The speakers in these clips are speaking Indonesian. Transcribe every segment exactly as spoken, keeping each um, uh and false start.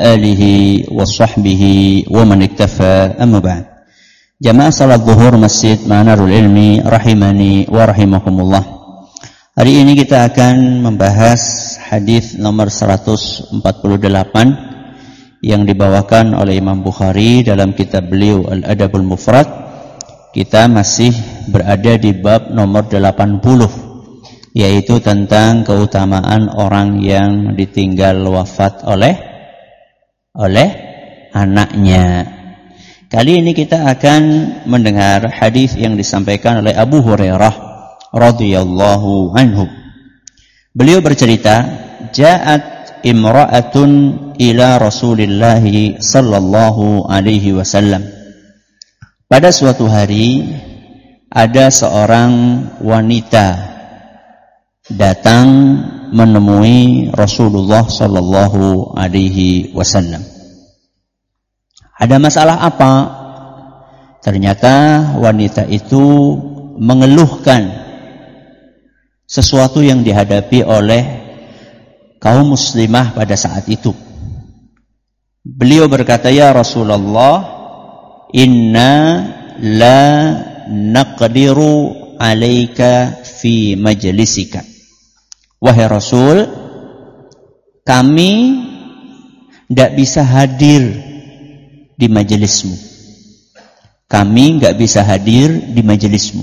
alihi wa sahbihi wa man iktafa, amma ba'd. Jamaah salat zuhur Masjid Manarul Ilmi rahimani wa rahimakumullah. Hari ini kita akan membahas hadis nomor seratus empat puluh delapan yang dibawakan oleh Imam Bukhari dalam kitab beliau Al-Adabul Mufrad. Kita masih berada di bab nomor delapan puluh, yaitu tentang keutamaan orang yang ditinggal wafat oleh oleh anaknya. Kali ini kita akan mendengar hadis yang disampaikan oleh Abu Hurairah radhiyallahu anhu. Beliau bercerita, "Ja'at imra'atun ila Rasulillah sallallahu alaihi wasallam." Pada suatu hari ada seorang wanita datang menemui Rasulullah sallallahu alaihi wasallam. Ada masalah apa? Ternyata wanita itu mengeluhkan sesuatu yang dihadapi oleh kaum muslimah pada saat itu. Beliau berkata, "Ya Rasulullah, inna la naqdiru alaika fi majlisika." Wahai Rasul, kami tidak bisa hadir di majelismu. Kami tidak bisa hadir di majelismu.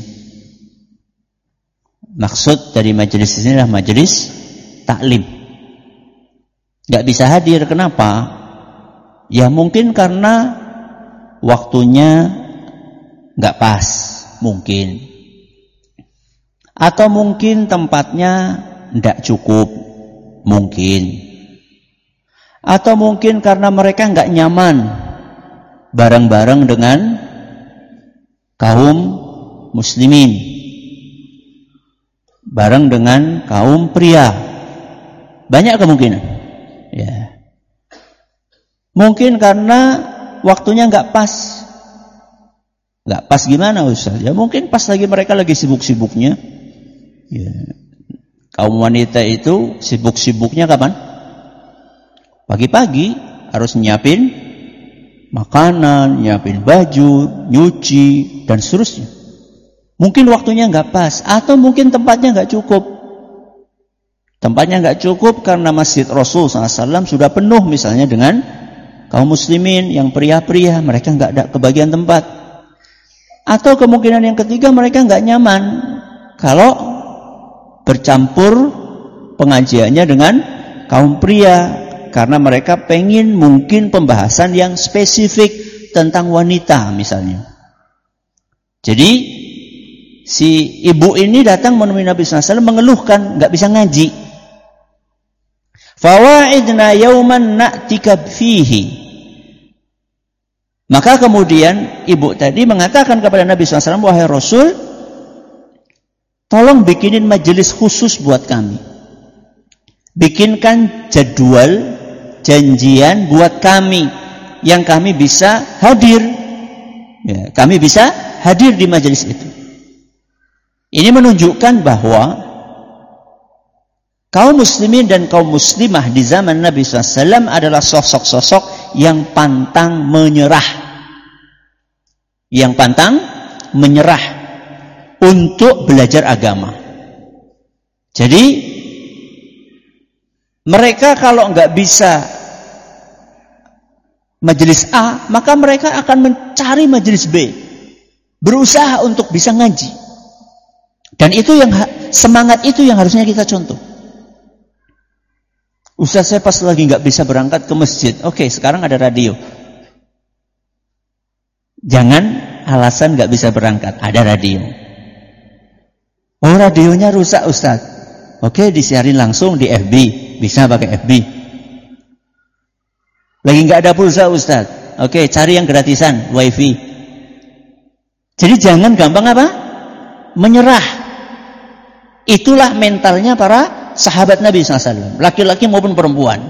Maksud dari majelis ini adalah majelis taklim. Tidak bisa hadir, kenapa? Ya mungkin karena waktunya nggak pas, mungkin. Atau mungkin tempatnya tidak cukup, mungkin. Atau mungkin karena mereka nggak nyaman bareng-bareng dengan kaum muslimin, bareng dengan kaum pria. Banyak kemungkinan. Ya. Mungkin karena waktunya nggak pas. Nggak pas gimana Ustaz? Ya mungkin pas lagi mereka lagi sibuk-sibuknya. Ya. Kaum wanita itu sibuk-sibuknya kapan? Pagi-pagi harus nyiapin makanan, nyiapin baju, nyuci, dan seterusnya. Mungkin waktunya nggak pas, atau mungkin tempatnya nggak cukup. Tempatnya nggak cukup karena Masjid Rasul sallallahu alaihi wasallam sudah penuh misalnya dengan kaum muslimin yang pria-pria, mereka nggak ada kebagian tempat. Atau kemungkinan yang ketiga, mereka nggak nyaman kalau bercampur pengajiannya dengan kaum pria, karena mereka pengen mungkin pembahasan yang spesifik tentang wanita misalnya. Jadi si ibu ini datang menemui Nabi sallallahu alaihi wasallam mengeluhkan nggak bisa ngaji. Fawaidna yauman na'tika fihi. Maka kemudian ibu tadi mengatakan kepada Nabi sallallahu alaihi wasallam, "Wahai Rasul, tolong bikinin majelis khusus buat kami. Bikinkan jadwal, janjian buat kami yang kami bisa hadir. Ya, kami bisa hadir di majelis itu." Ini menunjukkan bahwa kaum muslimin dan kaum muslimah di zaman Nabi sallallahu alaihi wasallam adalah sosok-sosok yang pantang menyerah. Yang pantang menyerah untuk belajar agama. Jadi mereka kalau nggak bisa majelis A, maka mereka akan mencari majelis B, berusaha untuk bisa ngaji. Dan itu yang semangat itu yang harusnya kita contoh. Ustaz, saya pas lagi nggak bisa berangkat ke masjid. Oke, sekarang ada radio. Jangan alasan nggak bisa berangkat, ada radio. Oh, radionya rusak Ustaz. Oke, disiarin langsung di F B. Bisa pakai F B. Lagi nggak ada pulsa Ustaz. Oke, cari yang gratisan, wifi. Jadi jangan gampang apa? Menyerah. Itulah mentalnya para sahabat Nabi sallallahu alaihi wasallam, laki-laki maupun perempuan.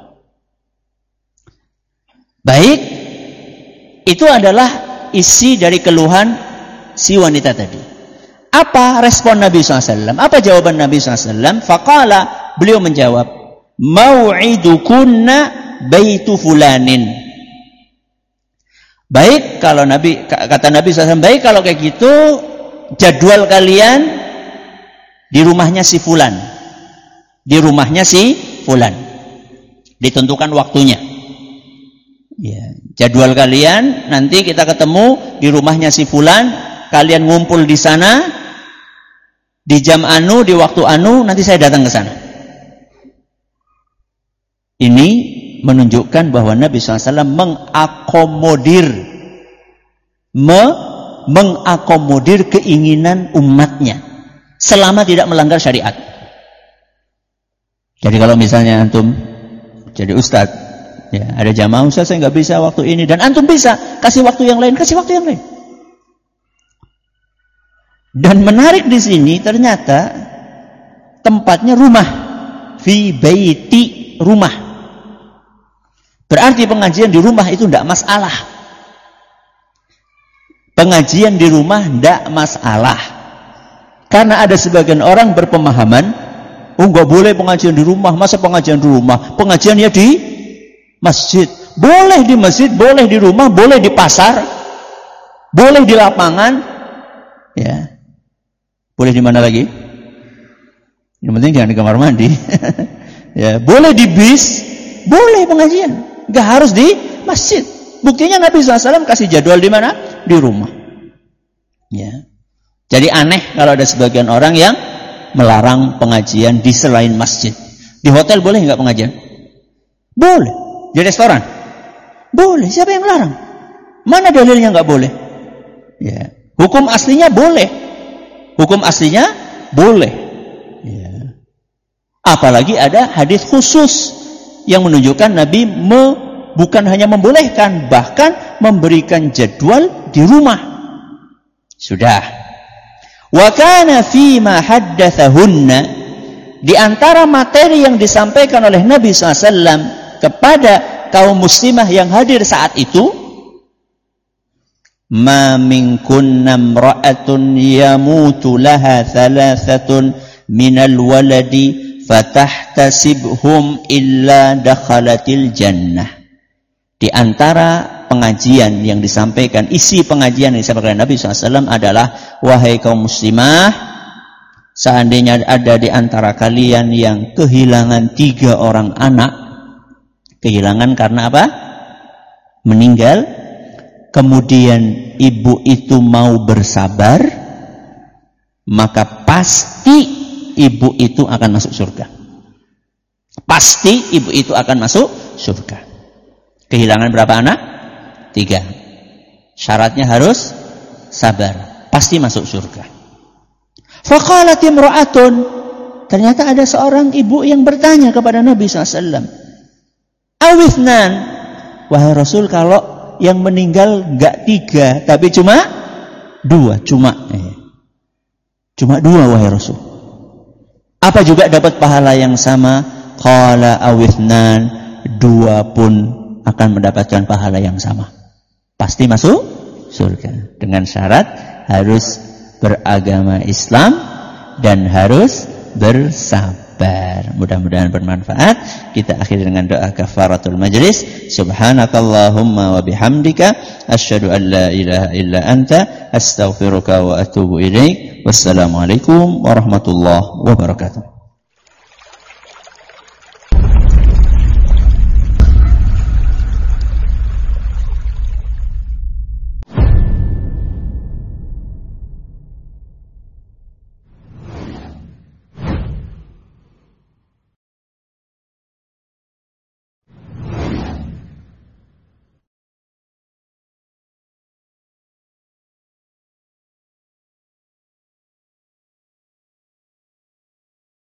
Baik, itu adalah isi dari keluhan si wanita tadi. Apa respon Nabi sallallahu alaihi wasallam? Apa jawaban Nabi sallallahu alaihi wasallam? Faqala, beliau menjawab, "Mau'idukunna baitu fulanin. Baik kalau Nabi, kata Nabi shallallahu alaihi wasallam, baik kalau kayak gitu jadwal kalian di rumahnya si fulan, di rumahnya si fulan, ditentukan waktunya. Ya, jadwal kalian nanti kita ketemu di rumahnya si fulan, kalian ngumpul di sana di jam anu, di waktu anu, nanti saya datang ke sana. Ini menunjukkan bahwa Nabi shallallahu alaihi wasallam mengakomodir me, mengakomodir keinginan umatnya selama tidak melanggar syariat. Jadi kalau misalnya antum jadi ustadz, ya, ada jamaah, ustadz saya nggak bisa waktu ini, dan antum bisa kasih waktu yang lain, kasih waktu yang lain. Dan menarik di sini ternyata tempatnya rumah, fi baiti, rumah. Berarti pengajian di rumah itu tidak masalah. Pengajian di rumah tidak masalah. Karena ada sebagian orang berpemahaman, oh nggak boleh pengajian di rumah, masa pengajian di rumah? Pengajiannya di masjid. Boleh di masjid, boleh di rumah, boleh di pasar, boleh di lapangan, ya. Boleh di mana lagi? Yang penting jangan di kamar mandi. Ya, boleh di bis, boleh pengajian. Gak harus di masjid. Buktinya Nabi shallallahu alaihi wasallam kasih jadwal di mana? Di rumah. Ya. Jadi aneh kalau ada sebagian orang yang melarang pengajian di selain masjid. Di hotel boleh nggak pengajian? Boleh. Di restoran? Boleh. Siapa yang larang? Mana dalilnya nggak boleh? Ya. Hukum aslinya boleh. Hukum aslinya boleh. Ya. Apalagi ada hadis khusus yang menunjukkan Nabi me, bukan hanya membolehkan, bahkan memberikan jadwal di rumah. Sudah. Wa kana fi ma haddatsahunna, di antara materi yang disampaikan oleh Nabi shallallahu alaihi wasallam kepada kaum muslimah yang hadir saat itu, ma minkunna imra'atun yamutu laha thalathatun minal waladi fatahtasibhum illa dakhalatil jannah. Di antara pengajian yang disampaikan, isi pengajian yang disampaikan Nabi shallallahu alaihi wasallam adalah, wahai kaum muslimah, seandainya ada di antara kalian yang kehilangan tiga orang anak, kehilangan karena apa? Meninggal, kemudian ibu itu mau bersabar, maka pasti ibu itu akan masuk surga. Pasti ibu itu akan masuk surga. Kehilangan berapa anak? Tiga. Syaratnya harus sabar. Pasti masuk surga. Faqalat imra'atun, ternyata ada seorang ibu yang bertanya kepada Nabi shallallahu alaihi wasallam, awithnan, wahai Rasul, kalau yang meninggal enggak tiga, tapi cuma dua, cuma eh, cuma dua, wahai Rasul, apa juga dapat pahala yang sama? Qala awithnan, dua pun akan mendapatkan pahala yang sama. Pasti masuk surga. Dengan syarat harus beragama Islam dan harus bersabar. Mudah-mudahan bermanfaat. Kita akhiri dengan doa kafaratul majlis. Subhanakallahumma wa bihamdika asyhadu an la ilaha illa anta astaghfiruka wa atubu ilaik. Wassalamualaikum warahmatullahi wabarakatuh.